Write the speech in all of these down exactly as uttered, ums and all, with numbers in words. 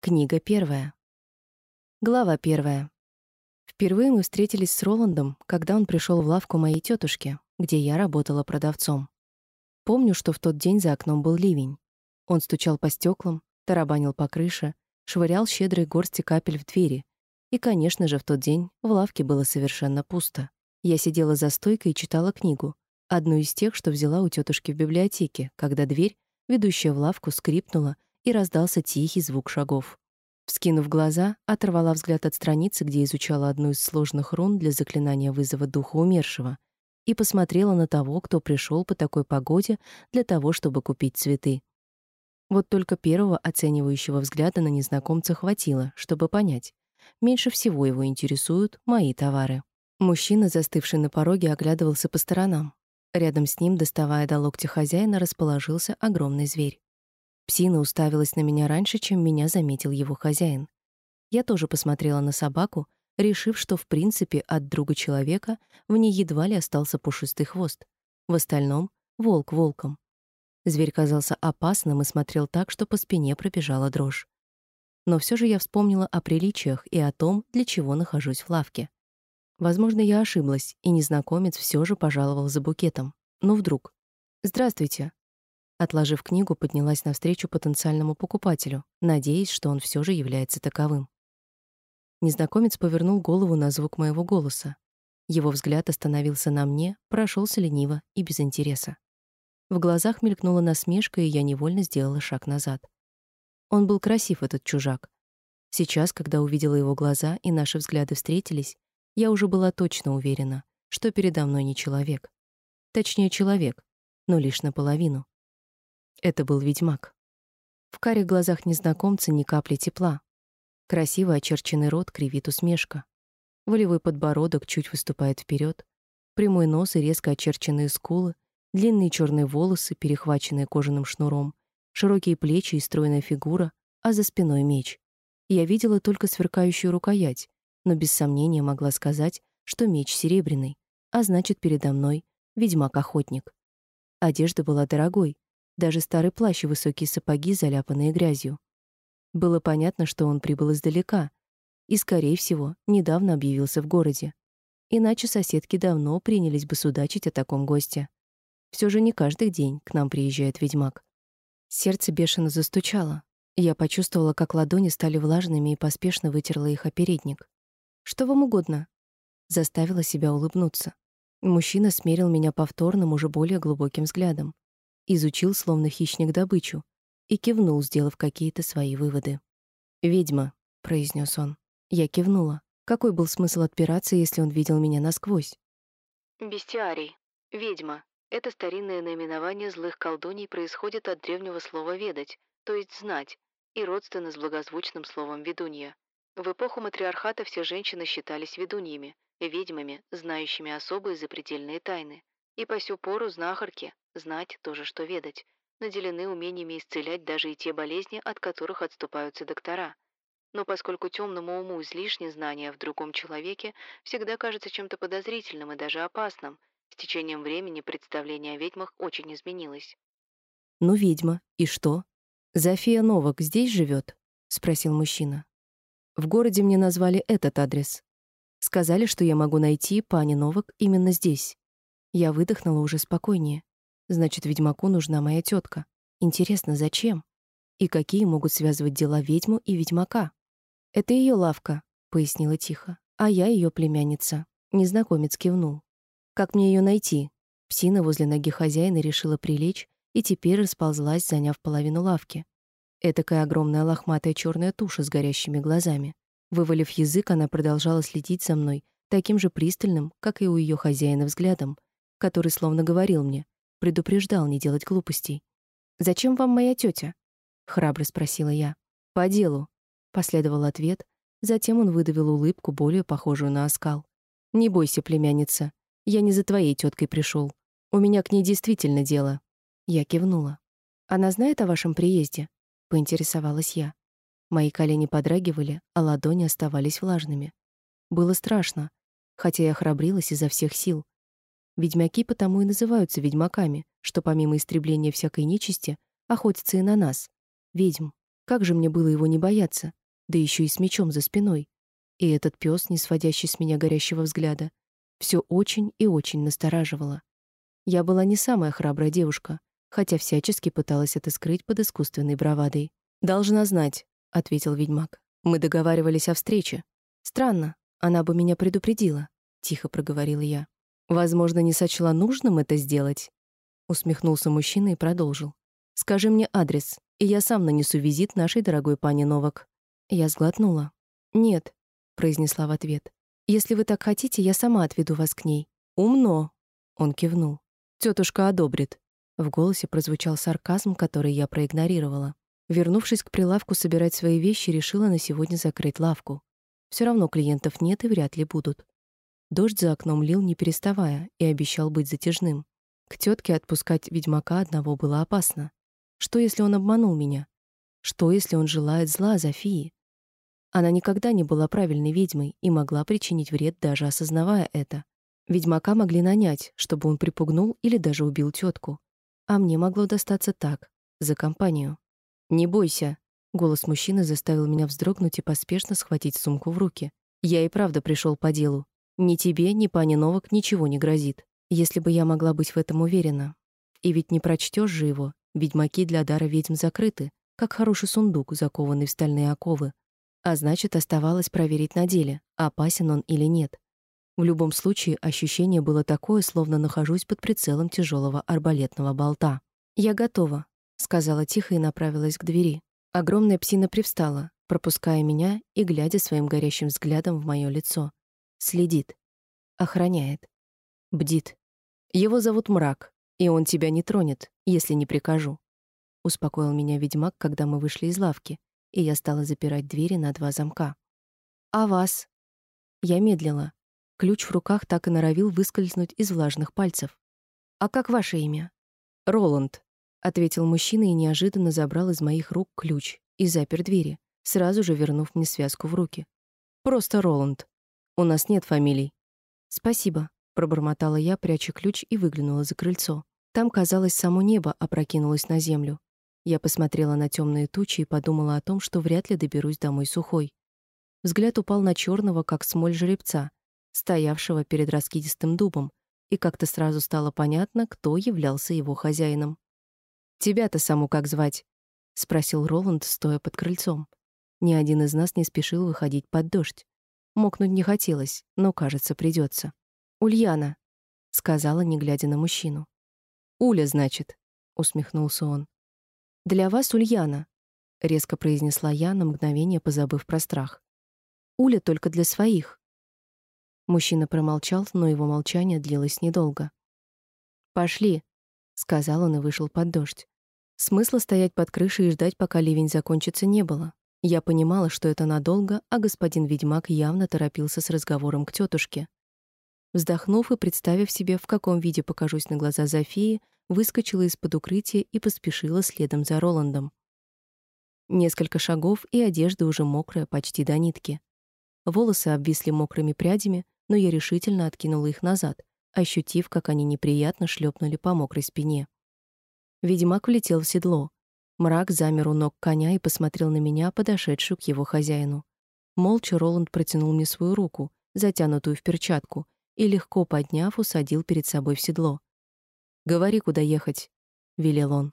Книга первая. Глава первая. Впервые мы встретились с Роландом, когда он пришел в лавку моей тетушки, где я работала продавцом. Помню, что в тот день за окном был ливень. Он стучал по стеклам, тарабанил по крыше, швырял щедрые горсти капель в двери. И, конечно же, в тот день в лавке было совершенно пусто. Я сидела за стойкой и читала книгу, одну из тех, что взяла у тетушки в библиотеке, когда дверь, ведущая в лавку, скрипнула, и раздался тихий звук шагов. Вскинув глаза, оторвала взгляд от страницы, где изучала одну из сложных рун для заклинания вызова духа умершего, и посмотрела на того, кто пришел по такой погоде для того, чтобы купить цветы. Вот только первого оценивающего взгляда на незнакомца хватило, чтобы понять. Меньше всего его интересуют мои товары. Мужчина, застывший на пороге, оглядывался по сторонам. Рядом с ним, доставая до локтя хозяина, расположился огромный зверь. Псина уставилась на меня раньше, чем меня заметил его хозяин. Я тоже посмотрела на собаку, решив, что в принципе от друга человека в ней едва ли остался пушистый хвост. В остальном — волк волком. Зверь казался опасным и смотрел так, что по спине пробежала дрожь. Но все же я вспомнила о приличиях и о том, для чего нахожусь в лавке. Возможно, я ошиблась, и незнакомец все же пожаловал за букетом. Но вдруг... «Здравствуйте!» Отложив книгу, поднялась навстречу потенциальному покупателю, надеясь, что он все же является таковым. Незнакомец повернул голову на звук моего голоса. Его взгляд остановился на мне, прошелся лениво и без интереса. В глазах мелькнула насмешка, и я невольно сделала шаг назад. Он был красив, этот чужак. Сейчас, когда увидела его глаза и наши взгляды встретились, я уже была точно уверена, что передо мной не человек. Точнее, человек, но лишь наполовину. Это был ведьмак. В карих глазах незнакомца ни капли тепла. Красиво очерченный рот кривит усмешка. Волевой подбородок чуть выступает вперед, прямой нос и резко очерченные скулы, длинные черные волосы, перехваченные кожаным шнуром, широкие плечи и стройная фигура, а за спиной меч. Я видела только сверкающую рукоять, но без сомнения могла сказать, что меч серебряный, а значит, передо мной ведьмак-охотник. Одежда была дорогой. Даже старый плащ и высокие сапоги, заляпанные грязью. Было понятно, что он прибыл издалека и, скорее всего, недавно объявился в городе. Иначе соседки давно принялись бы судачить о таком госте. Все же не каждый день к нам приезжает ведьмак. Сердце бешено застучало. Я почувствовала, как ладони стали влажными, и поспешно вытерла их о передник. «Что вам угодно?» Заставила себя улыбнуться. Мужчина смерил меня повторным, уже более глубоким взглядом. Изучил, словно хищник, добычу, и кивнул, сделав какие-то свои выводы. «Ведьма», — произнес он. Я кивнула. Какой был смысл отпираться, если он видел меня насквозь? Бестиарий. Ведьма. Это старинное наименование злых колдуний происходит от древнего слова «ведать», то есть «знать», и родственно с благозвучным словом «ведунья». В эпоху матриархата все женщины считались ведуньями, ведьмами, знающими особые запредельные тайны. И по сю пору знахарки, знать тоже, что ведать, наделены умениями исцелять даже и те болезни, от которых отступаются доктора. Но поскольку темному уму излишнее знание в другом человеке всегда кажется чем-то подозрительным и даже опасным, с течением времени представление о ведьмах очень изменилось. «Ну, ведьма, и что? Зофия Новак здесь живет?» — спросил мужчина. «В городе мне назвали этот адрес. Сказали, что я могу найти пани Новак именно здесь». Я выдохнула уже спокойнее. Значит, ведьмаку нужна моя тетка. Интересно, зачем? И какие могут связывать дела ведьму и ведьмака? «Это ее лавка», — пояснила тихо. «А я ее племянница». Незнакомец кивнул. «Как мне ее найти?» Псина возле ноги хозяина решила прилечь и теперь расползлась, заняв половину лавки. Этакая огромная лохматая черная туша с горящими глазами. Вывалив язык, она продолжала следить за мной таким же пристальным, как и у ее хозяина, взглядом, который словно говорил мне, предупреждал не делать глупостей. «Зачем вам моя тетя?» — храбро спросила я. «По делу», — последовал ответ, затем он выдавил улыбку, более похожую на оскал. «Не бойся, племянница, я не за твоей теткой пришел. У меня к ней действительно дело». Я кивнула. «Она знает о вашем приезде?» — поинтересовалась я. Мои колени подрагивали, а ладони оставались влажными. Было страшно, хотя я храбрилась изо всех сил. Ведьмаки потому и называются ведьмаками, что помимо истребления всякой нечисти охотятся и на нас, ведьм. Как же мне было его не бояться? да еще и с мечом за спиной. И этот пес, не сводящий с меня горящего взгляда, все очень и очень настораживало. Я была не самая храбрая девушка, хотя всячески пыталась это скрыть под искусственной бравадой. «Должна знать», — ответил ведьмак. «Мы договаривались о встрече. Странно, она бы меня предупредила», — тихо проговорила я. «Возможно, не сочла нужным это сделать», — усмехнулся мужчина и продолжил. «Скажи мне адрес, и я сам нанесу визит нашей дорогой пане Новак». Я сглотнула. «Нет», — произнесла в ответ. «Если вы так хотите, я сама отведу вас к ней». «Умно», — он кивнул. «Тетушка одобрит». В голосе прозвучал сарказм, который я проигнорировала. Вернувшись к прилавку собирать свои вещи, решила на сегодня закрыть лавку. Все равно клиентов нет и вряд ли будут. Дождь за окном лил не переставая и обещал быть затяжным. К тетке отпускать ведьмака одного было опасно. Что, если он обманул меня? Что, если он желает зла Зофии? Она никогда не была правильной ведьмой и могла причинить вред, даже осознавая это. Ведьмака могли нанять, чтобы он припугнул или даже убил тетку. А мне могло достаться так, за компанию. «Не бойся», — голос мужчины заставил меня вздрогнуть и поспешно схватить сумку в руки. «Я и правда пришел по делу. Ни тебе, ни пане Новак ничего не грозит. Если бы я могла быть в этом уверена. И ведь не прочтешь же его. Ведьмаки для дара ведьм закрыты, как хороший сундук, закованный в стальные оковы. А значит, оставалось проверить на деле, опасен он или нет. В любом случае, ощущение было такое, словно нахожусь под прицелом тяжелого арбалетного болта. «Я готова», — сказала тихо и направилась к двери. Огромная псина привстала, пропуская меня и глядя своим горящим взглядом в мое лицо. Следит. Охраняет. Бдит. «Его зовут Мрак, и он тебя не тронет, если не прикажу», — успокоил меня ведьмак, когда мы вышли из лавки, и я стала запирать двери на два замка. «А вас?» Я медлила. Ключ в руках так и норовил выскользнуть из влажных пальцев. «А как ваше имя?» «Роланд», — ответил мужчина и неожиданно забрал из моих рук ключ и запер двери, сразу же вернув мне связку в руки. «Просто Роланд. У нас нет фамилий». «Спасибо», — пробормотала я, пряча ключ, и выглянула за крыльцо. Там, казалось, само небо опрокинулось на землю. Я посмотрела на темные тучи и подумала о том, что вряд ли доберусь домой сухой. Взгляд упал на черного, как смоль жеребца, стоявшего перед раскидистым дубом, и как-то сразу стало понятно, кто являлся его хозяином. «Тебя-то саму как звать?» — спросил Роланд, стоя под крыльцом. Ни один из нас не спешил выходить под дождь. Мокнуть не хотелось, но, кажется, придется. «Ульяна», — сказала, не глядя на мужчину. «Уля, значит», — усмехнулся он. «Для вас Ульяна», — резко произнесла я, на мгновение позабыв про страх. «Уля только для своих». Мужчина промолчал, но его молчание длилось недолго. «Пошли», — сказал он и вышел под дождь. Смысла стоять под крышей и ждать, пока ливень закончится, не было. Я понимала, что это надолго, а господин ведьмак явно торопился с разговором к тетушке. Вздохнув и представив себе, в каком виде покажусь на глаза Зофии, выскочила из-под укрытия и поспешила следом за Роландом. Несколько шагов, и одежда уже мокрая почти до нитки. Волосы обвисли мокрыми прядями, но я решительно откинула их назад, ощутив, как они неприятно шлепнули по мокрой спине. Ведьмак влетел в седло. Мрак замер у ног коня и посмотрел на меня, подошедшую к его хозяину. Молча Роланд протянул мне свою руку, затянутую в перчатку, и, легко подняв, усадил перед собой в седло. «Говори, куда ехать», — велел он.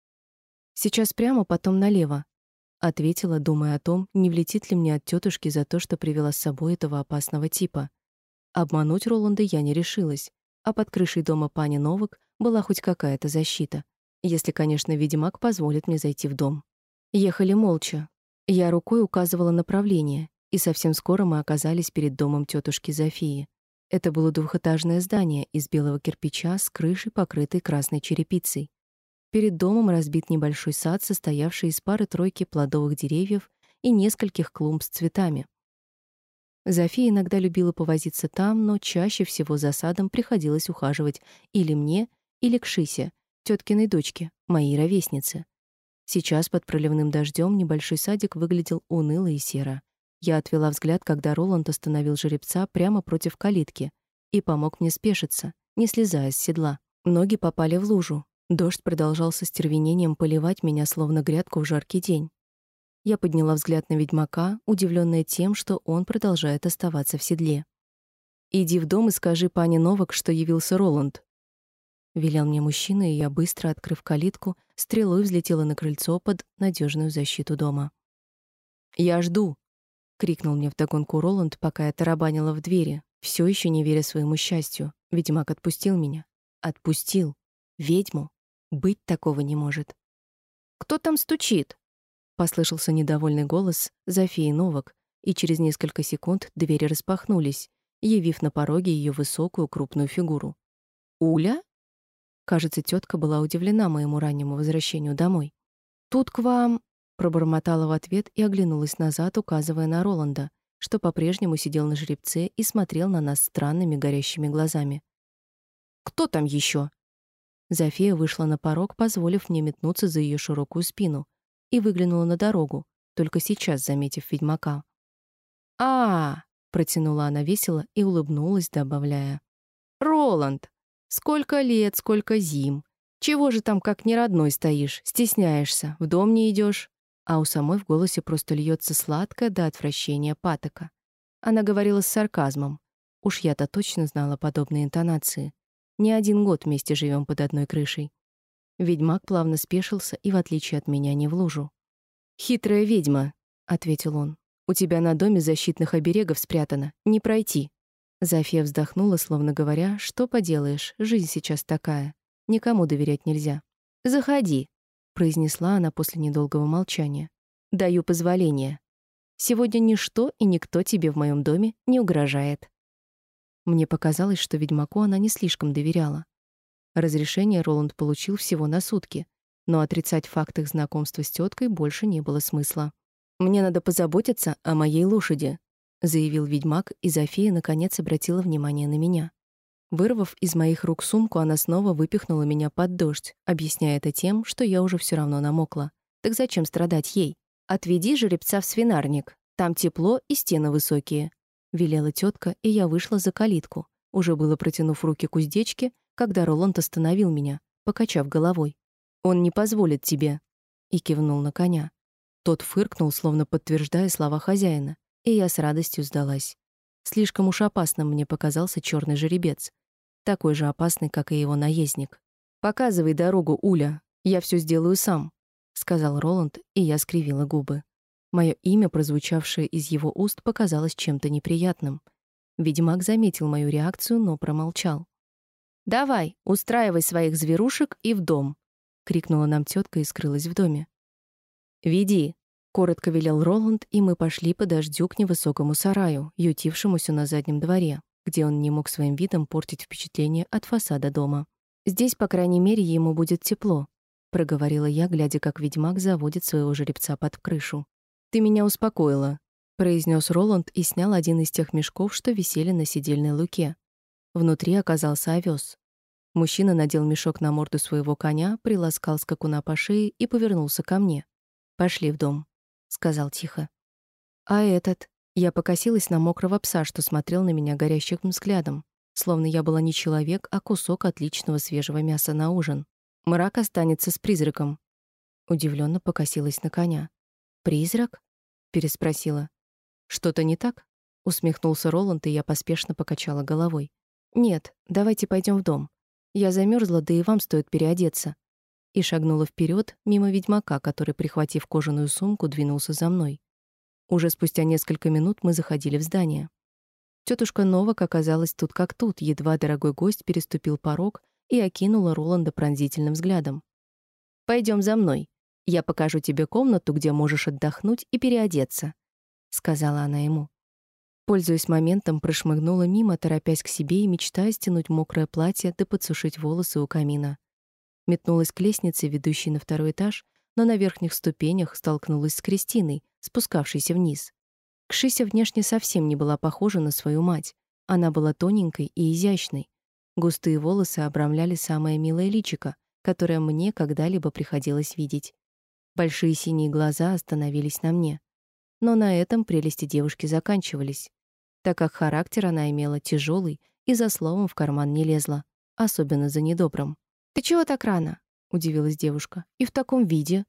«Сейчас прямо, потом налево», — ответила, думая о том, не влетит ли мне от тетушки за то, что привела с собой этого опасного типа. Обмануть Роланда я не решилась, а под крышей дома пани Новак была хоть какая-то защита, если, конечно, ведьмак позволит мне зайти в дом. Ехали молча. Я рукой указывала направление, и совсем скоро мы оказались перед домом тетушки Зофии. Это было двухэтажное здание из белого кирпича с крышей, покрытой красной черепицей. Перед домом разбит небольшой сад, состоявший из пары-тройки плодовых деревьев и нескольких клумб с цветами. Зофия иногда любила повозиться там, но чаще всего за садом приходилось ухаживать или мне, или к Шисе, теткиной дочке, моей ровеснице. Сейчас под проливным дождем небольшой садик выглядел уныло и серо. Я отвела взгляд, когда Роланд остановил жеребца прямо против калитки и помог мне спешиться, не слезая с седла. Ноги попали в лужу. Дождь продолжал со стервенением поливать меня, словно грядку в жаркий день. Я подняла взгляд на ведьмака, удивленная тем, что он продолжает оставаться в седле. «Иди в дом и скажи пане Новак, что явился Роланд», — велел мне мужчина, и я, быстро открыв калитку, стрелой взлетела на крыльцо под надежную защиту дома. «Я жду», — крикнул мне вдогонку Роланд, пока я тарабанила в двери, все еще не веря своему счастью. Ведьмак отпустил меня. Отпустил. Ведьму. Быть такого не может. «Кто там стучит?» — послышался недовольный голос Зофии Новак, и через несколько секунд двери распахнулись, явив на пороге ее высокую крупную фигуру. «Уля?» Кажется, тетка была удивлена моему раннему возвращению домой. «Тут к вам...» — пробормотала в ответ и оглянулась назад, указывая на Роланда, что по-прежнему сидел на жеребце и смотрел на нас странными горящими глазами. «Кто там еще?» Зофия вышла на порог, позволив мне метнуться за ее широкую спину, и выглянула на дорогу, только сейчас заметив ведьмака. а, -а, -а протянула она весело и улыбнулась, добавляя. «Роланд! Сколько лет, сколько зим! Чего же там как неродной стоишь, стесняешься, в дом не идешь?» А у самой в голосе просто льется сладкое до отвращения патока. Она говорила с сарказмом. Уж я-то точно знала подобные интонации. Не один год вместе живем под одной крышей. Ведьмак плавно спешился и, в отличие от меня, не в лужу. «Хитрая ведьма», — ответил он. «У тебя на доме защитных оберегов спрятано. Не пройти». Зофия вздохнула, словно говоря, что поделаешь, жизнь сейчас такая. Никому доверять нельзя. «Заходи», — произнесла она после недолгого молчания. «Даю позволение. Сегодня ничто и никто тебе в моем доме не угрожает». Мне показалось, что ведьмаку она не слишком доверяла. Разрешение Роланд получил всего на сутки, но отрицать факт их знакомства с теткой больше не было смысла. «Мне надо позаботиться о моей лошади», — заявил ведьмак, и Зофия наконец обратила внимание на меня. Вырвав из моих рук сумку, она снова выпихнула меня под дождь, объясняя это тем, что я уже все равно намокла. Так зачем страдать ей? «Отведи жеребца в свинарник. Там тепло и стены высокие», — велела тетка, и я вышла за калитку, уже было протянув руки к уздечке, когда Роланд остановил меня, покачав головой. «Он не позволит тебе», — и кивнул на коня. Тот фыркнул, словно подтверждая слова хозяина, и я с радостью сдалась. Слишком уж опасным мне показался черный жеребец, такой же опасный, как и его наездник. «Показывай дорогу, Уля, я все сделаю сам», — сказал Роланд, и я скривила губы. Мое имя, прозвучавшее из его уст, показалось чем-то неприятным. Ведьмак заметил мою реакцию, но промолчал. «Давай, устраивай своих зверушек и в дом», — крикнула нам тетка и скрылась в доме. «Веди», — коротко велел Роланд, и мы пошли по дождю к невысокому сараю, ютившемуся на заднем дворе, где он не мог своим видом портить впечатление от фасада дома. «Здесь, по крайней мере, ему будет тепло», — проговорила я, глядя, как ведьмак заводит своего жеребца под крышу. «Ты меня успокоила», — произнес Роланд и снял один из тех мешков, что висели на седельной луке. Внутри оказался овес. Мужчина надел мешок на морду своего коня, приласкал скакуна по шее и повернулся ко мне. «Пошли в дом», — сказал тихо. «А этот?» Я покосилась на мокрого пса, что смотрел на меня горящим взглядом, словно я была не человек, а кусок отличного свежего мяса на ужин. «Мрак останется с призраком». Удивленно покосилась на коня. «Призрак?» — переспросила. «Что-то не так?» — усмехнулся Роланд, и я поспешно покачала головой. «Нет, давайте пойдем в дом. Я замерзла, да и вам стоит переодеться». И шагнула вперед мимо ведьмака, который, прихватив кожаную сумку, двинулся за мной. Уже спустя несколько минут мы заходили в здание. Тетушка Новак оказалась тут как тут, едва дорогой гость переступил порог и окинула Роланда пронзительным взглядом. «Пойдем за мной. Я покажу тебе комнату, где можешь отдохнуть и переодеться», — сказала она ему. Пользуясь моментом, прошмыгнула мимо, торопясь к себе и мечтая стянуть мокрое платье да подсушить волосы у камина. Метнулась к лестнице, ведущей на второй этаж, но на верхних ступенях столкнулась с Кристиной, спускавшейся вниз. Кшися внешне совсем не была похожа на свою мать. Она была тоненькой и изящной. Густые волосы обрамляли самое милое личико, которое мне когда-либо приходилось видеть. Большие синие глаза остановились на мне. Но на этом прелести девушки заканчивались, так как характер она имела тяжелый и за словом в карман не лезла, особенно за недобрым. «Ты чего так рано?» — удивилась девушка. «И в таком виде?»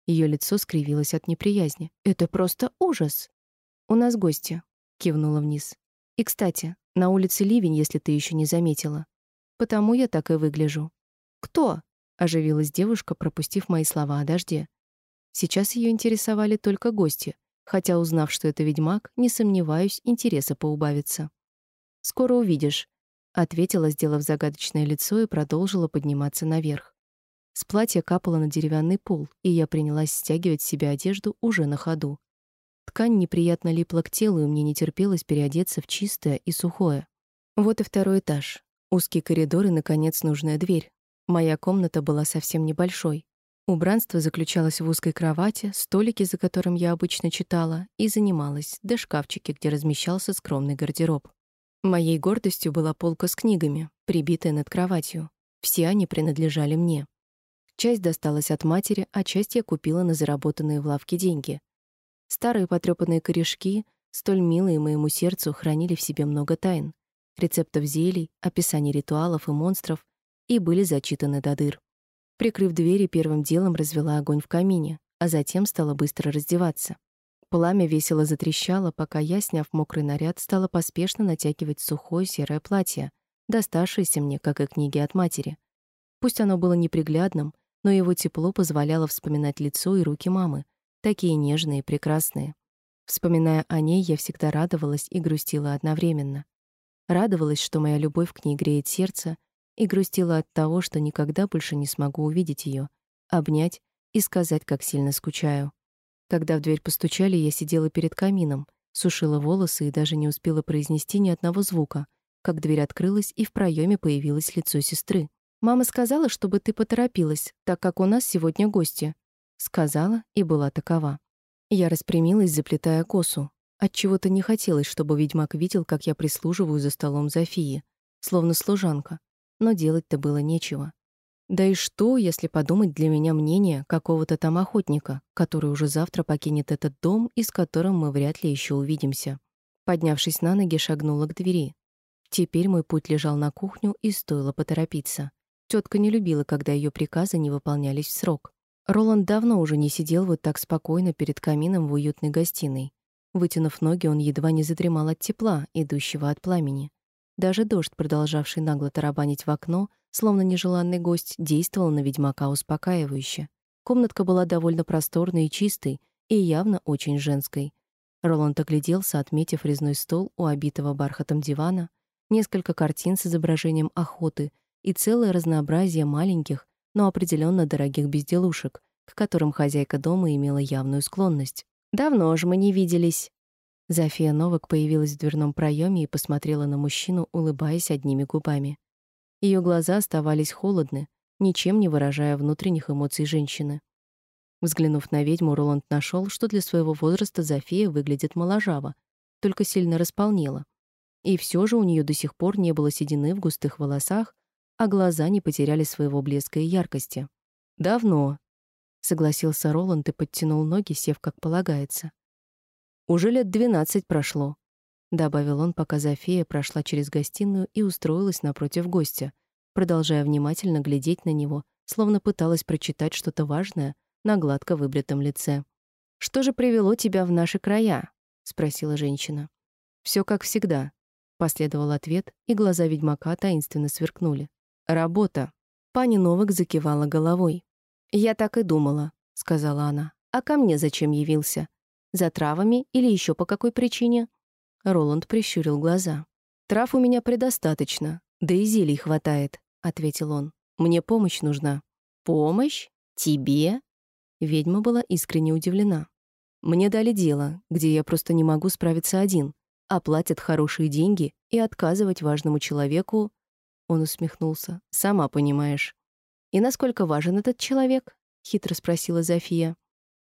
Ее лицо скривилось от неприязни. «Это просто ужас!» «У нас гости», — кивнула вниз. «И, кстати, на улице ливень, если ты еще не заметила. Потому я так и выгляжу». «Кто?» — оживилась девушка, пропустив мои слова о дожде. Сейчас ее интересовали только гости, хотя, узнав, что это ведьмак, не сомневаюсь, интереса поубавится. «Скоро увидишь», — ответила, сделав загадочное лицо, и продолжила подниматься наверх. С платья капало на деревянный пол, и я принялась стягивать с себя одежду уже на ходу. Ткань неприятно липла к телу, и мне не терпелось переодеться в чистое и сухое. Вот и второй этаж. Узкий коридор и, наконец, нужная дверь. Моя комната была совсем небольшой. Убранство заключалось в узкой кровати, столике, за которым я обычно читала, и занималась, да шкафчике, где размещался скромный гардероб. Моей гордостью была полка с книгами, прибитая над кроватью. Все они принадлежали мне. Часть досталась от матери, а часть я купила на заработанные в лавке деньги. Старые потрёпанные корешки, столь милые моему сердцу, хранили в себе много тайн, рецептов зелий, описаний ритуалов и монстров, и были зачитаны до дыр. Прикрыв двери, первым делом развела огонь в камине, а затем стала быстро раздеваться. Пламя весело затрещало, пока я, сняв мокрый наряд, стала поспешно натягивать сухое серое платье, доставшееся мне, как и книги от матери. Пусть оно было неприглядным, но его тепло позволяло вспоминать лицо и руки мамы, такие нежные и прекрасные. Вспоминая о ней, я всегда радовалась и грустила одновременно. Радовалась, что моя любовь к ней греет сердце, и грустила от того, что никогда больше не смогу увидеть ее, обнять и сказать, как сильно скучаю. Когда в дверь постучали, я сидела перед камином, сушила волосы и даже не успела произнести ни одного звука, как дверь открылась, и в проеме появилось лицо сестры. «Мама сказала, чтобы ты поторопилась, так как у нас сегодня гости». Сказала и была такова. Я распрямилась, заплетая косу. Отчего-то не хотелось, чтобы ведьмак видел, как я прислуживаю за столом Зофии, словно служанка. Но делать-то было нечего. Да и что, если подумать, для меня мнение какого-то там охотника, который уже завтра покинет этот дом и с которым мы вряд ли еще увидимся. Поднявшись на ноги, шагнула к двери. Теперь мой путь лежал на кухню, и стоило поторопиться. Тетка не любила, когда ее приказы не выполнялись в срок. Роланд давно уже не сидел вот так спокойно перед камином в уютной гостиной. Вытянув ноги, он едва не задремал от тепла, идущего от пламени. Даже дождь, продолжавший нагло тарабанить в окно, словно нежеланный гость, действовал на ведьмака успокаивающе. Комнатка была довольно просторной и чистой, и явно очень женской. Роланд огляделся, отметив резной стол у обитого бархатом дивана, несколько картин с изображением охоты и целое разнообразие маленьких, но определенно дорогих безделушек, к которым хозяйка дома имела явную склонность. «Давно же мы не виделись». Зофия Новак появилась в дверном проеме и посмотрела на мужчину, улыбаясь одними губами. Ее глаза оставались холодны, ничем не выражая внутренних эмоций женщины. Взглянув на ведьму, Роланд нашел, что для своего возраста Зофия выглядит моложаво, только сильно располнела. И все же у нее до сих пор не было седины в густых волосах, а глаза не потеряли своего блеска и яркости. «Давно», — согласился Роланд и подтянул ноги, сев как полагается. «Уже лет двенадцать прошло», — добавил он, пока Зофия прошла через гостиную и устроилась напротив гостя, продолжая внимательно глядеть на него, словно пыталась прочитать что-то важное на гладко выбритом лице. «Что же привело тебя в наши края?» — спросила женщина. «Все как всегда», — последовал ответ, и глаза ведьмака таинственно сверкнули. «Работа». Пани Новак закивала головой. «Я так и думала», — сказала она. «А ко мне зачем явился? За травами или еще по какой причине?» Роланд прищурил глаза. «Трав у меня предостаточно, да и зелий хватает», — ответил он. «Мне помощь нужна». «Помощь? Тебе?» Ведьма была искренне удивлена. «Мне дали дело, где я просто не могу справиться один, а платят хорошие деньги, и отказывать важному человеку...» Он усмехнулся. «Сама понимаешь». «И насколько важен этот человек?» — хитро спросила Зофия.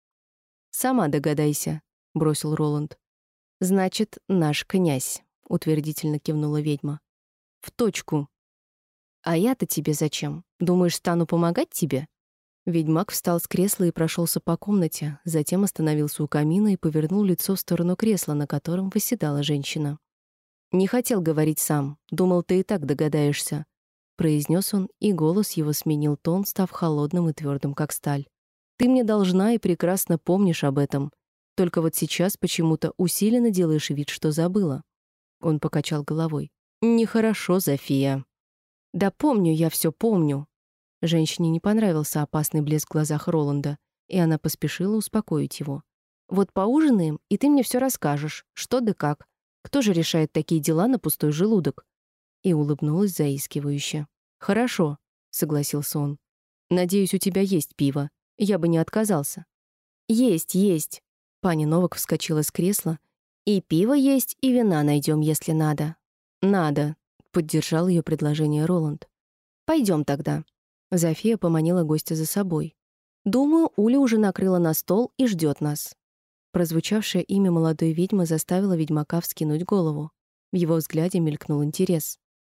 «Сама догадайся», — бросил Роланд. «Значит, наш князь», — утвердительно кивнула ведьма. «В точку». «А я-то тебе зачем? Думаешь, стану помогать тебе?» Ведьмак встал с кресла и прошелся по комнате, затем остановился у камина и повернул лицо в сторону кресла, на котором восседала женщина. «Не хотел говорить сам, думал, ты и так догадаешься», — произнес он, и голос его сменил тон, став холодным и твердым, как сталь. Ты мне должна и прекрасно помнишь об этом. Только вот сейчас почему-то усиленно делаешь вид, что забыла». Он покачал головой. «Нехорошо, Зофия». «Да помню, я все помню». Женщине не понравился опасный блеск в глазах Роланда, и она поспешила успокоить его. «Вот поужинаем, и ты мне все расскажешь, что да как. Кто же решает такие дела на пустой желудок?» И улыбнулась заискивающе. «Хорошо», — согласился он. «Надеюсь, у тебя есть пиво. Я бы не отказался». «Есть, есть». Пани Новак вскочила с кресла. «И пиво есть, и вина найдем, если надо». «Надо», — поддержал ее предложение Роланд. «Пойдем тогда». Зофия поманила гостя за собой. «Думаю, Уля уже накрыла на стол и ждет нас». Прозвучавшее имя молодой ведьмы заставило ведьмака вскинуть голову. В его взгляде мелькнул интерес.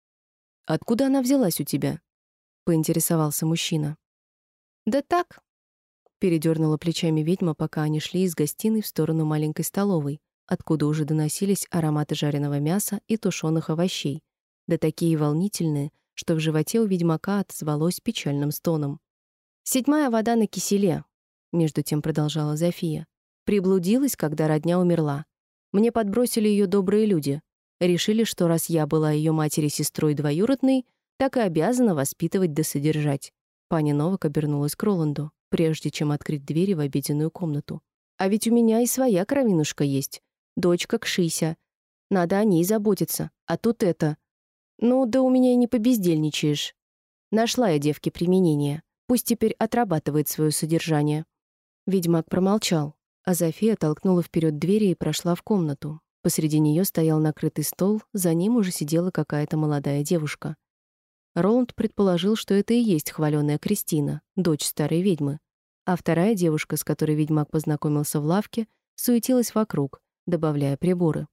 «Откуда она взялась у тебя?» — поинтересовался мужчина. «Да так», — передернула плечами ведьма, пока они шли из гостиной в сторону маленькой столовой, откуда уже доносились ароматы жареного мяса и тушеных овощей, да такие волнительные, что в животе у ведьмака отозвалось печальным стоном. «Седьмая вода на киселе», — между тем продолжала Зофия. «Приблудилась, когда родня умерла. Мне подбросили ее добрые люди. Решили, что раз я была ее матери-сестрой двоюродной, так и обязана воспитывать да содержать». Пани Новак обернулась к Роланду, прежде чем открыть двери в обеденную комнату. «А ведь у меня и своя кровинушка есть. Дочка Кшися. Надо о ней заботиться. А тут это... Ну, да у меня и не побездельничаешь. Нашла я девке применение. Пусть теперь отрабатывает свое содержание». Ведьмак промолчал, а Зофия толкнула вперед двери и прошла в комнату. Посреди нее стоял накрытый стол, за ним уже сидела какая-то молодая девушка. Роланд предположил, что это и есть хваленая Кристина, дочь старой ведьмы. А вторая девушка, с которой ведьмак познакомился в лавке, суетилась вокруг, добавляя приборы.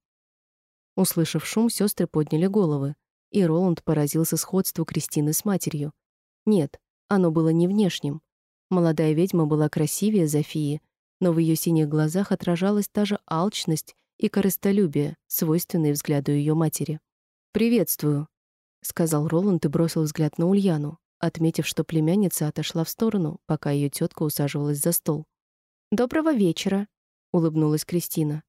Услышав шум, сестры подняли головы, и Роланд поразился сходству Кристины с матерью. Нет, оно было не внешним. Молодая ведьма была красивее Зофии, но в ее синих глазах отражалась та же алчность и корыстолюбие, свойственные взгляду ее матери. «Приветствую», — сказал Роланд и бросил взгляд на Ульяну, отметив, что племянница отошла в сторону, пока ее тетка усаживалась за стол. «Доброго вечера», — улыбнулась Кристина.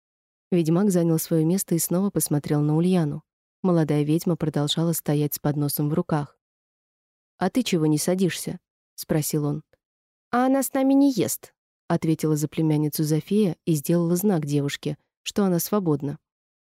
Ведьмак занял свое место и снова посмотрел на Ульяну. Молодая ведьма продолжала стоять с подносом в руках. «А ты чего не садишься?» — спросил он. «А она с нами не ест», — ответила за племянницу Зофия и сделала знак девушке, что она свободна.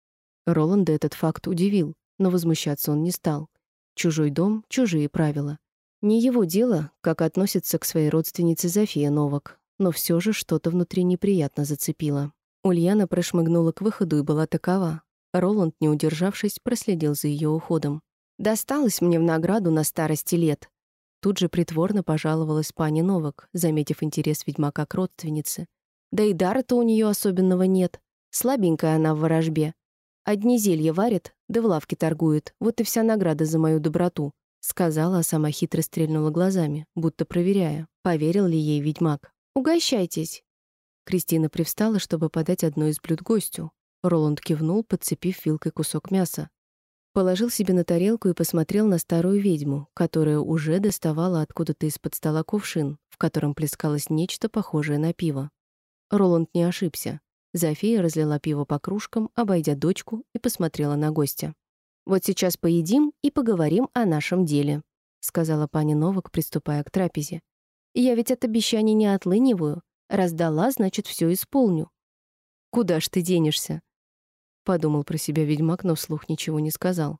Роланда этот факт удивил, но возмущаться он не стал. Чужой дом, чужие правила. Не его дело, как относится к своей родственнице Зофия Новак, но все же что-то внутри неприятно зацепило. Ульяна прошмыгнула к выходу и была такова. Роланд, не удержавшись, проследил за ее уходом. «Досталось мне в награду на старости лет». Тут же притворно пожаловалась пани Новак, заметив интерес ведьмака к родственнице. «Да и дара-то у нее особенного нет. Слабенькая она в ворожбе. Одни зелья варит, да в лавке торгует. Вот и вся награда за мою доброту», — сказала, а сама хитро стрельнула глазами, будто проверяя, поверил ли ей ведьмак. «Угощайтесь». Кристина привстала, чтобы подать одно из блюд гостю. Роланд кивнул, подцепив вилкой кусок мяса. Положил себе на тарелку и посмотрел на старую ведьму, которая уже доставала откуда-то из-под стола кувшин, в котором плескалось нечто похожее на пиво. Роланд не ошибся. Зофия разлила пиво по кружкам, обойдя дочку, и посмотрела на гостя. «Вот сейчас поедим и поговорим о нашем деле», — сказала пани Новак, приступая к трапезе. «Я ведь от обещаний не отлыниваю. Раз дала, значит, все исполню». «Куда ж ты денешься?» — подумал про себя ведьмак, но вслух ничего не сказал.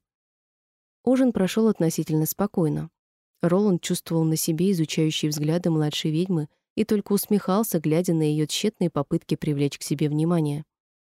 Ужин прошел относительно спокойно. Роланд чувствовал на себе изучающие взгляды младшей ведьмы и только усмехался, глядя на ее тщетные попытки привлечь к себе внимание.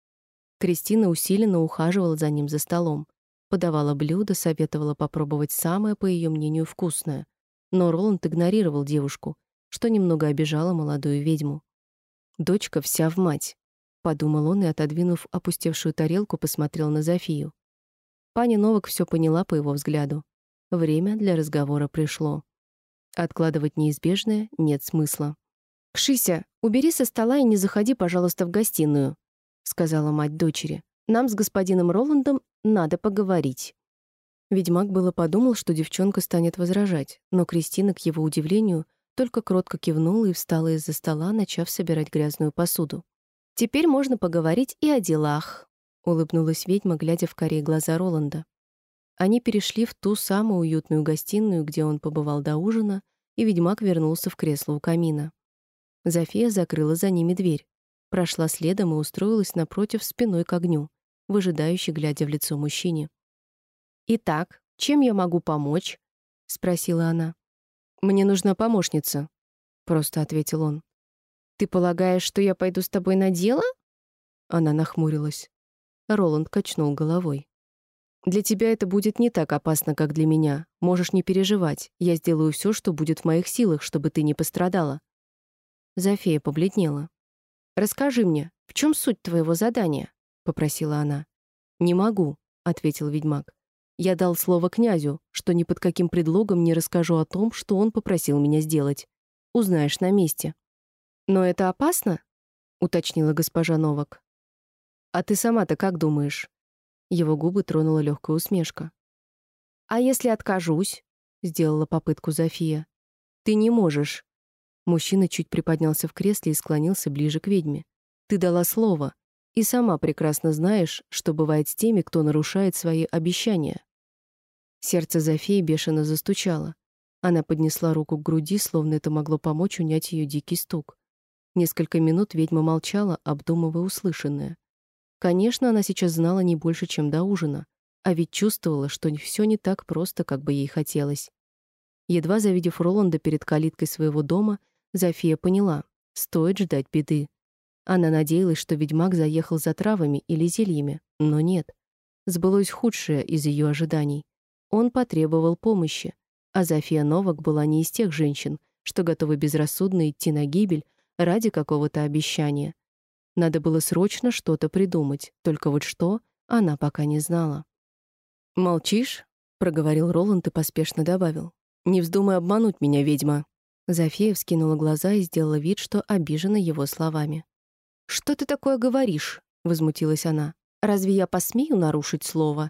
Кристина усиленно ухаживала за ним за столом, подавала блюда, советовала попробовать самое, по ее мнению, вкусное. Но Роланд игнорировал девушку, что немного обижало молодую ведьму. «Дочка вся в мать», — подумал он и, отодвинув опустевшую тарелку, посмотрел на Зофию. Пани Новак все поняла по его взгляду. Время для разговора пришло. Откладывать неизбежное нет смысла. «Кшися, убери со стола и не заходи, пожалуйста, в гостиную», — сказала мать дочери. «Нам с господином Роландом надо поговорить». Ведьмак было подумал, что девчонка станет возражать, но Кристина, к его удивлению, только кротко кивнула и встала из-за стола, начав собирать грязную посуду. «Теперь можно поговорить и о делах», — улыбнулась ведьма, глядя в карие глаза Роланда. Они перешли в ту самую уютную гостиную, где он побывал до ужина, и ведьмак вернулся в кресло у камина. Зофия закрыла за ними дверь, прошла следом и устроилась напротив спиной к огню, выжидающе глядя в лицо мужчине. «Итак, чем я могу помочь?» — спросила она. «Мне нужна помощница», — просто ответил он. «Ты полагаешь, что я пойду с тобой на дело?» Она нахмурилась. Роланд качнул головой. «Для тебя это будет не так опасно, как для меня. Можешь не переживать. Я сделаю все, что будет в моих силах, чтобы ты не пострадала». Зофия побледнела. «Расскажи мне, в чем суть твоего задания?» — попросила она. «Не могу», — ответил ведьмак. «Я дал слово князю, что ни под каким предлогом не расскажу о том, что он попросил меня сделать. Узнаешь на месте». «Но это опасно?» — уточнила госпожа Новак. «А ты сама-то как думаешь?» Его губы тронула легкая усмешка. «А если откажусь?» — сделала попытку Зофия. «Ты не можешь». Мужчина чуть приподнялся в кресле и склонился ближе к ведьме. «Ты дала слово, и сама прекрасно знаешь, что бывает с теми, кто нарушает свои обещания». Сердце Зофии бешено застучало. Она поднесла руку к груди, словно это могло помочь унять ее дикий стук. Несколько минут ведьма молчала, обдумывая услышанное. Конечно, она сейчас знала не больше, чем до ужина, а ведь чувствовала, что все не так просто, как бы ей хотелось. Едва завидев Роланда перед калиткой своего дома, Зофия поняла — стоит ждать беды. Она надеялась, что ведьмак заехал за травами или зельями, но нет. Сбылось худшее из ее ожиданий. Он потребовал помощи, а Зофия Новак была не из тех женщин, что готовы безрассудно идти на гибель ради какого-то обещания. Надо было срочно что-то придумать, только вот что она пока не знала. «Молчишь?» — проговорил Роланд и поспешно добавил. «Не вздумай обмануть меня, ведьма». Зофия вскинула глаза и сделала вид, что обижена его словами. «Что ты такое говоришь?» — возмутилась она. «Разве я посмею нарушить слово?»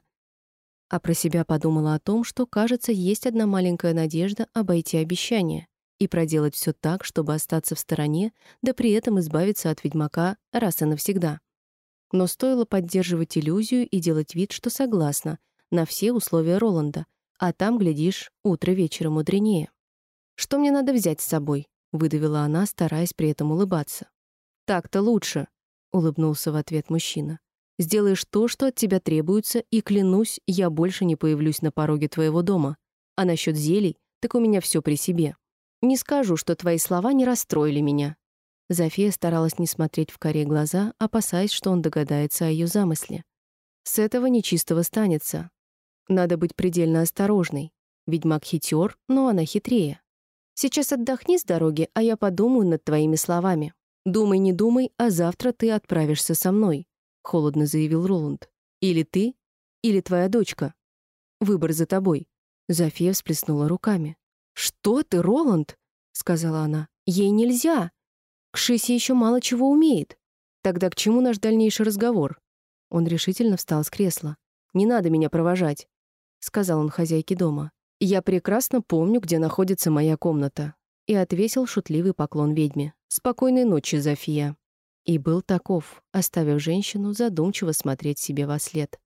А про себя подумала о том, что, кажется, есть одна маленькая надежда обойти обещание и проделать все так, чтобы остаться в стороне, да при этом избавиться от ведьмака раз и навсегда. Но стоило поддерживать иллюзию и делать вид, что согласна на все условия Роланда, а там, глядишь, утро вечера мудренее. «Что мне надо взять с собой?» — выдавила она, стараясь при этом улыбаться. «Так-то лучше», — улыбнулся в ответ мужчина. «Сделаешь то, что от тебя требуется, и, клянусь, я больше не появлюсь на пороге твоего дома. А насчет зелий, так у меня все при себе. Не скажу, что твои слова не расстроили меня». Зофия старалась не смотреть в карие глаза, опасаясь, что он догадается о ее замысле. «С этого нечистого станется. Надо быть предельно осторожной. Ведьмак хитер, но она хитрее. Сейчас отдохни с дороги, а я подумаю над твоими словами. Думай, не думай, а завтра ты отправишься со мной», — холодно заявил Роланд. «Или ты, или твоя дочка. Выбор за тобой». Зофия всплеснула руками. «Что ты, Роланд?» — сказала она. «Ей нельзя. Кшиси еще мало чего умеет. Тогда к чему наш дальнейший разговор?» Он решительно встал с кресла. «Не надо меня провожать», — сказал он хозяйке дома. «Я прекрасно помню, где находится моя комната», и отвесил шутливый поклон ведьме. «Спокойной ночи, Зофия». И был таков, оставив женщину задумчиво смотреть себе вослед.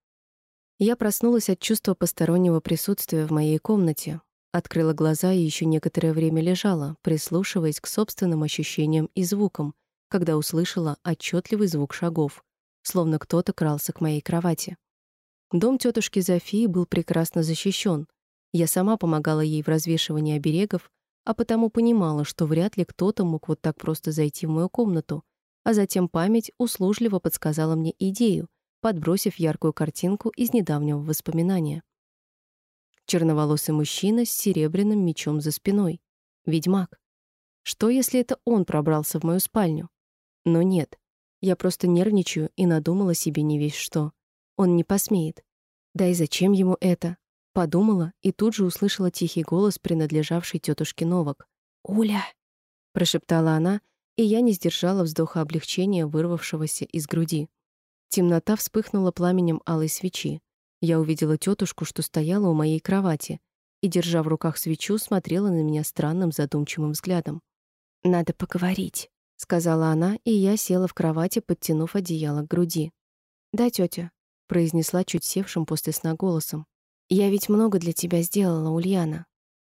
Я проснулась от чувства постороннего присутствия в моей комнате, открыла глаза и еще некоторое время лежала, прислушиваясь к собственным ощущениям и звукам, когда услышала отчетливый звук шагов, словно кто-то крался к моей кровати. Дом тетушки Зофии был прекрасно защищен. Я сама помогала ей в развешивании оберегов, а потому понимала, что вряд ли кто-то мог вот так просто зайти в мою комнату, а затем память услужливо подсказала мне идею, подбросив яркую картинку из недавнего воспоминания. Черноволосый мужчина с серебряным мечом за спиной. Ведьмак. Что, если это он пробрался в мою спальню? Но нет. Я просто нервничаю и надумала себе не весь что. Он не посмеет. Да и зачем ему это? Подумала и тут же услышала тихий голос, принадлежавший тетушке Новак. «Уля!» — прошептала она, и я не сдержала вздоха облегчения, вырвавшегося из груди. Темнота вспыхнула пламенем алой свечи. Я увидела тетушку, что стояла у моей кровати. и, держа в руках свечу, смотрела на меня странным задумчивым взглядом. «Надо поговорить», — сказала она, и я села в кровати, подтянув одеяло к груди. «Да, тетя», — произнесла чуть севшим после сна голосом. «Я ведь много для тебя сделала, Ульяна».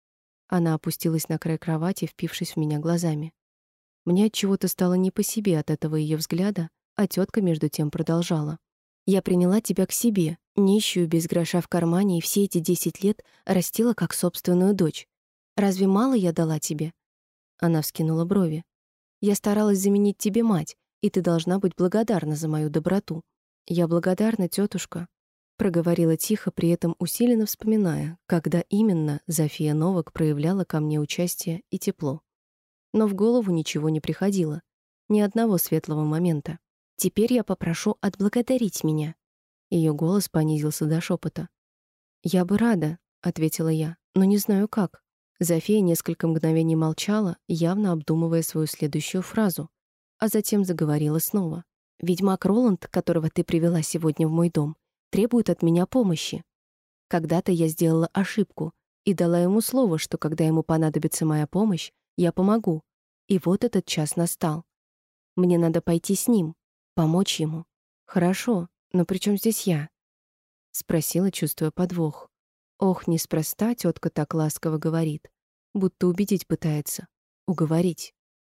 Она опустилась на край кровати, впившись в меня глазами. Мне от чего-то стало не по себе от этого ее взгляда, а тетка между тем продолжала. «Я приняла тебя к себе, нищую, без гроша в кармане, и все эти десять лет растила как собственную дочь. Разве мало я дала тебе?» Она вскинула брови. «Я старалась заменить тебе мать, и ты должна быть благодарна за мою доброту». «Я благодарна, тетушка», — проговорила тихо, при этом усиленно вспоминая, когда именно Зофия Новак проявляла ко мне участие и тепло. Но в голову ничего не приходило, ни одного светлого момента. «Теперь я попрошу отблагодарить меня». Ее голос понизился до шепота. «Я бы рада», — ответила я, — «но не знаю как». Зофия несколько мгновений молчала, явно обдумывая свою следующую фразу, а затем заговорила снова. «Ведьмак Роланд, которого ты привела сегодня в мой дом, требует от меня помощи. Когда-то я сделала ошибку и дала ему слово, что когда ему понадобится моя помощь, я помогу. И вот этот час настал. Мне надо пойти с ним, помочь ему». «Хорошо, но при чем здесь я?» — спросила, чувствуя подвох. Ох, неспроста тетка так ласково говорит, будто убедить пытается, уговорить.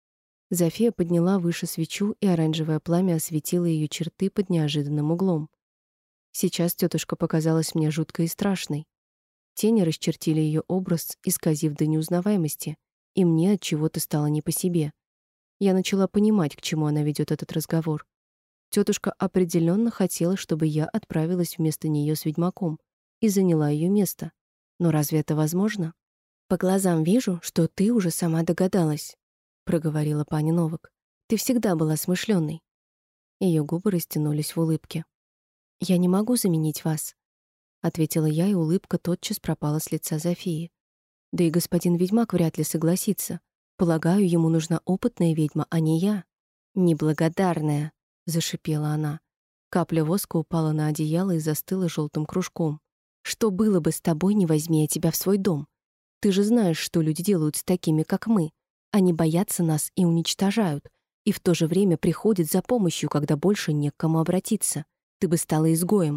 Зофия подняла выше свечу, и оранжевое пламя осветило ее черты под неожиданным углом. Сейчас тетушка показалась мне жуткой и страшной. Тени расчертили ее образ, исказив до неузнаваемости, и мне от чего-то стало не по себе. Я начала понимать, к чему она ведет этот разговор. Тетушка определенно хотела, чтобы я отправилась вместо нее с ведьмаком и заняла ее место. Но разве это возможно? «По глазам вижу, что ты уже сама догадалась», — проговорила пани Новак. «Ты всегда была смышленной». Ее губы растянулись в улыбке. «Я не могу заменить вас», — ответила я, и улыбка тотчас пропала с лица Зофии. «Да и господин ведьмак вряд ли согласится. Полагаю, ему нужна опытная ведьма, а не я». «Неблагодарная», — зашипела она. Капля воска упала на одеяло и застыла желтым кружком. «Что было бы с тобой, не возьми я тебя в свой дом? Ты же знаешь, что люди делают с такими, как мы. Они боятся нас и уничтожают, и в то же время приходят за помощью, когда больше не к кому обратиться. Ты бы стала изгоем.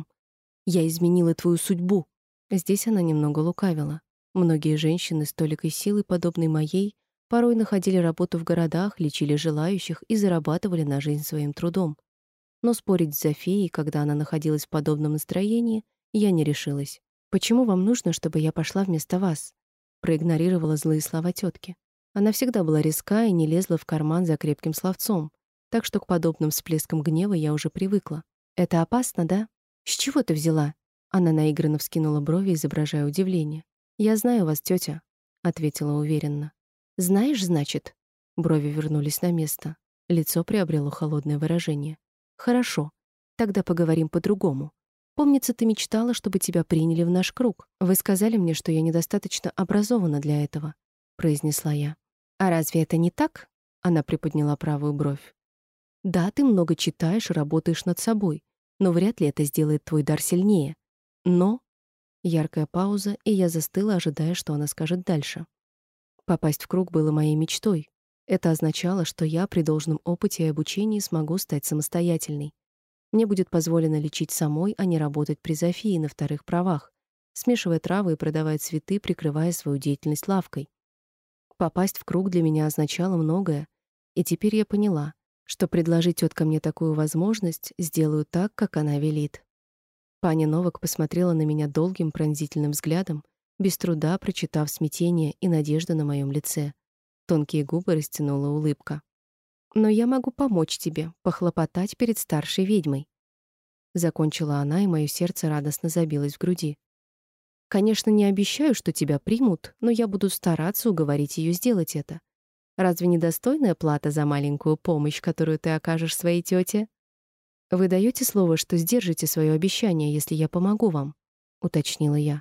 Я изменила твою судьбу». Здесь она немного лукавила. Многие женщины с толикой силы, подобной моей, порой находили работу в городах, лечили желающих и зарабатывали на жизнь своим трудом. Но спорить с Зофией, когда она находилась в подобном настроении, я не решилась. «Почему вам нужно, чтобы я пошла вместо вас?» Проигнорировала злые слова тетки. Она всегда была резка и не лезла в карман за крепким словцом, так что к подобным всплескам гнева я уже привыкла. «Это опасно, да?» «С чего ты взяла?» Она наигранно вскинула брови, изображая удивление. «Я знаю вас, тетя», — ответила уверенно. «Знаешь, значит?» Брови вернулись на место. Лицо приобрело холодное выражение. «Хорошо, тогда поговорим по-другому. Помнится, ты мечтала, чтобы тебя приняли в наш круг. Вы сказали мне, что я недостаточно образована для этого», — произнесла я. «А разве это не так?» Она приподняла правую бровь. «Да, ты много читаешь и работаешь над собой, но вряд ли это сделает твой дар сильнее. Но...» Яркая пауза, и я застыла, ожидая, что она скажет дальше. Попасть в круг было моей мечтой. Это означало, что я при должном опыте и обучении смогу стать самостоятельной. Мне будет позволено лечить самой, а не работать при Зофии на вторых правах, смешивая травы и продавая цветы, прикрывая свою деятельность лавкой. Попасть в круг для меня означало многое, и теперь я поняла, что предложить тетка мне такую возможность, сделаю так, как она велит. Паня Новак посмотрела на меня долгим пронзительным взглядом, без труда прочитав смятение и надежду на моем лице. Тонкие губы растянула улыбка. «Но я могу помочь тебе, похлопотать перед старшей ведьмой». Закончила она, и мое сердце радостно забилось в груди. «Конечно, не обещаю, что тебя примут, но я буду стараться уговорить ее сделать это. Разве не достойная плата за маленькую помощь, которую ты окажешь своей тете?» «Вы даете слово, что сдержите свое обещание, если я помогу вам?» — уточнила я.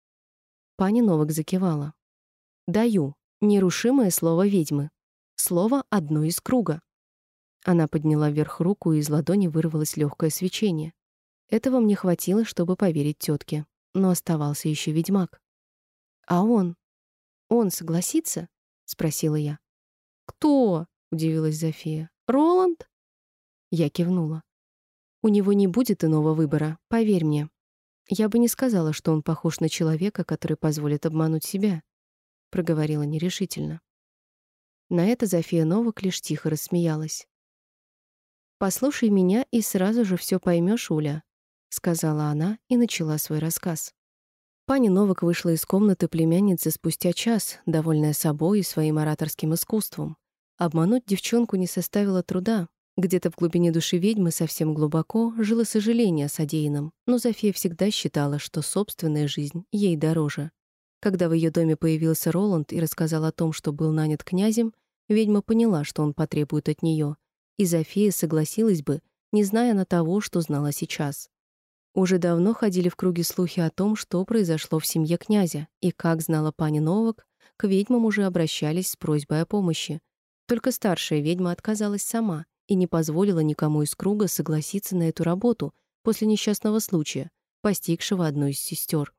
Паня Новак закивала. «Даю. Нерушимое слово ведьмы. Слово одно из круга». Она подняла вверх руку, и из ладони вырвалось легкое свечение. Этого мне хватило, чтобы поверить тетке. Но оставался еще ведьмак. А он? Он согласится? Спросила я. Кто? Удивилась Зофия. Роланд? Я кивнула. У него не будет иного выбора, поверь мне. Я бы не сказала, что он похож на человека, который позволит обмануть себя, проговорила нерешительно. На это Зофия Новак лишь тихо рассмеялась. «Послушай меня, и сразу же все поймешь, Уля», — сказала она и начала свой рассказ. Пани Новак вышла из комнаты племянницы спустя час, довольная собой и своим ораторским искусством. Обмануть девчонку не составило труда. Где-то в глубине души ведьмы совсем глубоко жило сожаление о содеянном, но Зофия всегда считала, что собственная жизнь ей дороже. Когда в ее доме появился Роланд и рассказал о том, что был нанят князем, ведьма поняла, что он потребует от нее, и Зофия согласилась бы, не зная она того, что знала сейчас. Уже давно ходили в круге слухи о том, что произошло в семье князя, и, как знала пани Новак, к ведьмам уже обращались с просьбой о помощи. Только старшая ведьма отказалась сама и не позволила никому из круга согласиться на эту работу после несчастного случая, постигшего одну из сестер.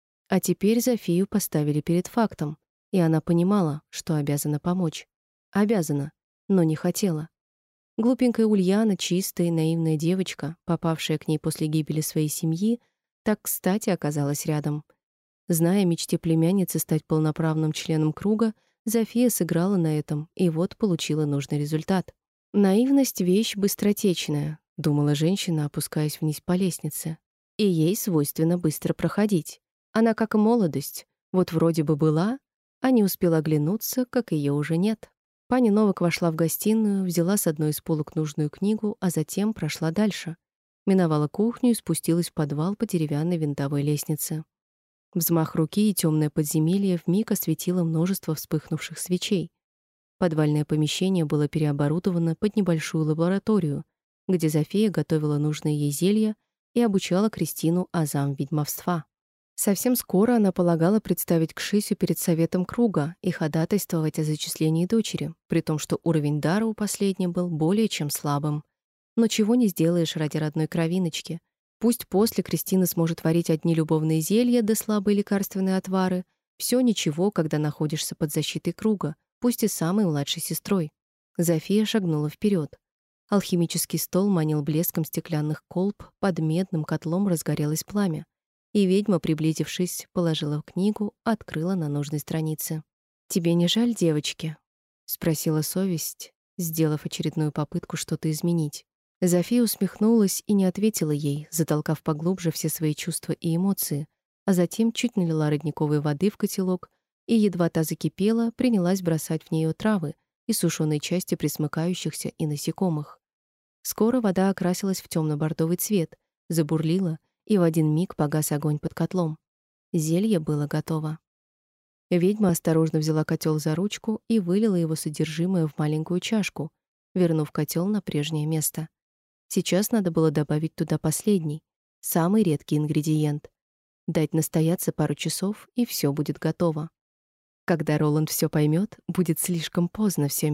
А теперь Зофию поставили перед фактом, и она понимала, что обязана помочь. Обязана, но не хотела. Глупенькая Ульяна, чистая и наивная девочка, попавшая к ней после гибели своей семьи, так кстати оказалась рядом. Зная о мечте племянницы стать полноправным членом круга, Зофия сыграла на этом и вот получила нужный результат. «Наивность — вещь быстротечная», — думала женщина, опускаясь вниз по лестнице. «И ей свойственно быстро проходить. Она как молодость, вот вроде бы была, а не успела оглянуться, как ее уже нет». Пани Новак вошла в гостиную, взяла с одной из полок нужную книгу, а затем прошла дальше. Миновала кухню и спустилась в подвал по деревянной винтовой лестнице. Взмах руки и темное подземелье вмиг осветило множество вспыхнувших свечей. Подвальное помещение было переоборудовано под небольшую лабораторию, где Зофия готовила нужные ей зелья и обучала Кристину азам ведьмовства. Совсем скоро она полагала представить Кшисю перед советом круга и ходатайствовать о зачислении дочери, при том, что уровень дара у последней был более чем слабым. Но чего не сделаешь ради родной кровиночки. Пусть после Кристина сможет варить одни любовные зелья да слабые лекарственные отвары, все ничего, когда находишься под защитой круга, пусть и самой младшей сестрой. Зофия шагнула вперед. Алхимический стол манил блеском стеклянных колб, под медным котлом разгорелось пламя. И ведьма, приблизившись, положила в книгу, открыла на нужной странице. «Тебе не жаль, девочки?» — спросила совесть, сделав очередную попытку что-то изменить. Зофия усмехнулась и не ответила ей, затолкав поглубже все свои чувства и эмоции, а затем чуть налила родниковой воды в котелок и, едва та закипела, принялась бросать в нее травы и сушеные части пресмыкающихся и насекомых. Скоро вода окрасилась в темно-бордовый цвет, забурлила, и в один миг погас огонь под котлом. Зелье было готово. Ведьма осторожно взяла котел за ручку и вылила его содержимое в маленькую чашку, вернув котел на прежнее место. Сейчас надо было добавить туда последний, самый редкий ингредиент. Дать настояться пару часов, и все будет готово. Когда Роланд все поймет, будет слишком поздно все